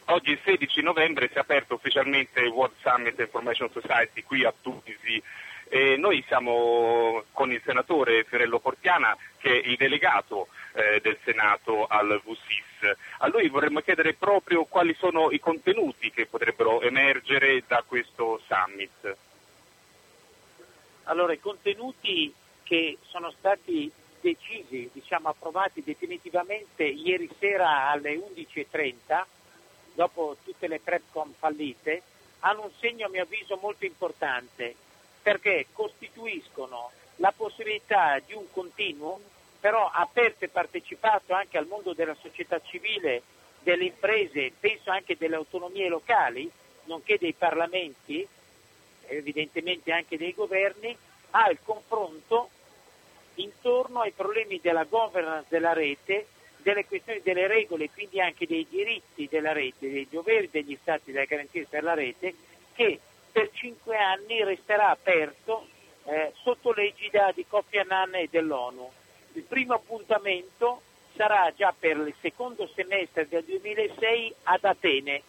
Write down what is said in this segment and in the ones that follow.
Oggi il 16 novembre si è aperto ufficialmente il World Summit Information Society qui a Tunisi. Noi siamo con il senatore Fiorello Portiana, che è il delegato del Senato al VSIS. A lui vorremmo chiedere proprio quali sono i contenuti che potrebbero emergere da questo summit. Allora, i contenuti che sono stati decisi, approvati definitivamente ieri sera alle 11:30, dopo tutte le PrepCom fallite, hanno un segno a mio avviso molto importante, perché costituiscono la possibilità di un continuum, però aperto e partecipato anche al mondo della società civile, delle imprese, penso anche delle autonomie locali, nonché dei parlamenti, evidentemente anche dei governi, al confronto intorno ai problemi della governance della rete, delle questioni delle regole, quindi anche dei diritti della rete, dei doveri degli Stati della garanzia per la rete, che per 5 anni resterà aperto sotto l'egida di Kofi Annan e dell'ONU. Il primo appuntamento sarà già per il secondo semestre del 2006 ad Atene.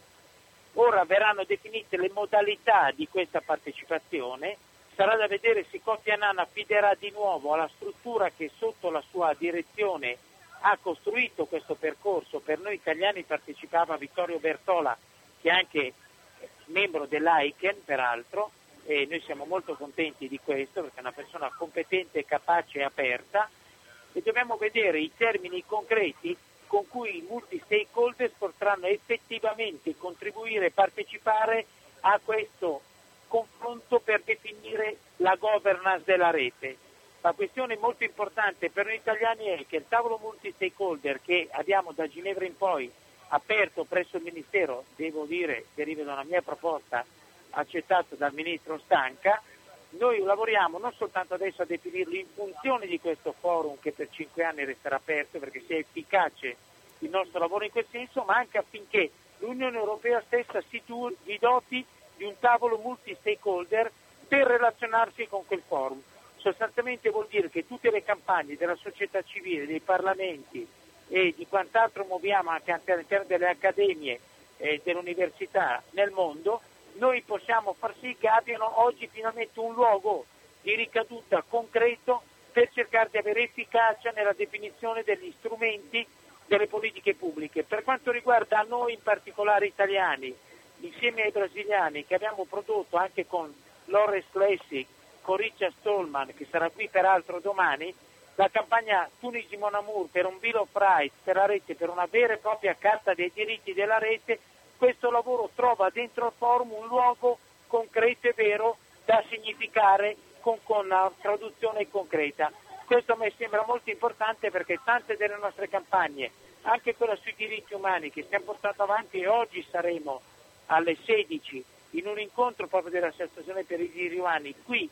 Ora verranno definite le modalità di questa partecipazione, sarà da vedere se Kofi Annan affiderà di nuovo alla struttura che sotto la sua direzione ha costruito questo percorso. Per noi italiani partecipava Vittorio Bertola, che è anche membro dell'AICEN peraltro, e noi siamo molto contenti di questo perché è una persona competente, capace e aperta, e dobbiamo vedere i termini concreti con cui i multi-stakeholders potranno effettivamente contribuire e partecipare a questo confronto per definire la governance della rete. La questione molto importante per noi italiani è che il tavolo multi-stakeholder che abbiamo da Ginevra in poi aperto presso il Ministero, devo dire, deriva da una mia proposta accettata dal Ministro Stanca, noi lavoriamo non soltanto adesso a definirlo in funzione di questo forum che per 5 anni resterà aperto perché sia efficace il nostro lavoro in quel senso, ma anche affinché l'Unione Europea stessa si doti di un tavolo multi-stakeholder per relazionarsi con quel forum. Sostanzialmente vuol dire che tutte le campagne della società civile, dei parlamenti e di quant'altro muoviamo anche all'interno delle accademie e dell'università nel mondo, noi possiamo far sì che abbiano oggi finalmente un luogo di ricaduta concreto per cercare di avere efficacia nella definizione degli strumenti delle politiche pubbliche. Per quanto riguarda noi in particolare italiani, insieme ai brasiliani che abbiamo prodotto anche con Lawrence Classic, con Richard Stallman, che sarà qui peraltro domani, la campagna Tunisi Mon Amour per un Bill of Rights per la rete, per una vera e propria carta dei diritti della rete. Questo lavoro trova dentro il forum un luogo concreto e vero da significare con una traduzione concreta. Questo a me sembra molto importante perché tante delle nostre campagne, anche quella sui diritti umani che stiamo portando avanti, e oggi saremo alle 16 in un incontro proprio dell'Associazione per i diritti umani qui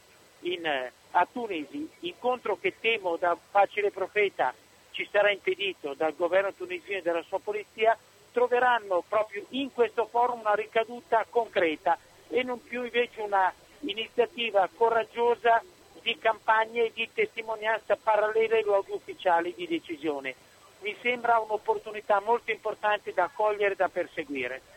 a Tunisi, incontro che temo da facile profeta ci sarà impedito dal governo tunisino e dalla sua polizia, troveranno proprio in questo forum una ricaduta concreta e non più invece una iniziativa coraggiosa di campagne e di testimonianza parallele ai luoghi ufficiali di decisione. Mi sembra un'opportunità molto importante da cogliere e da perseguire.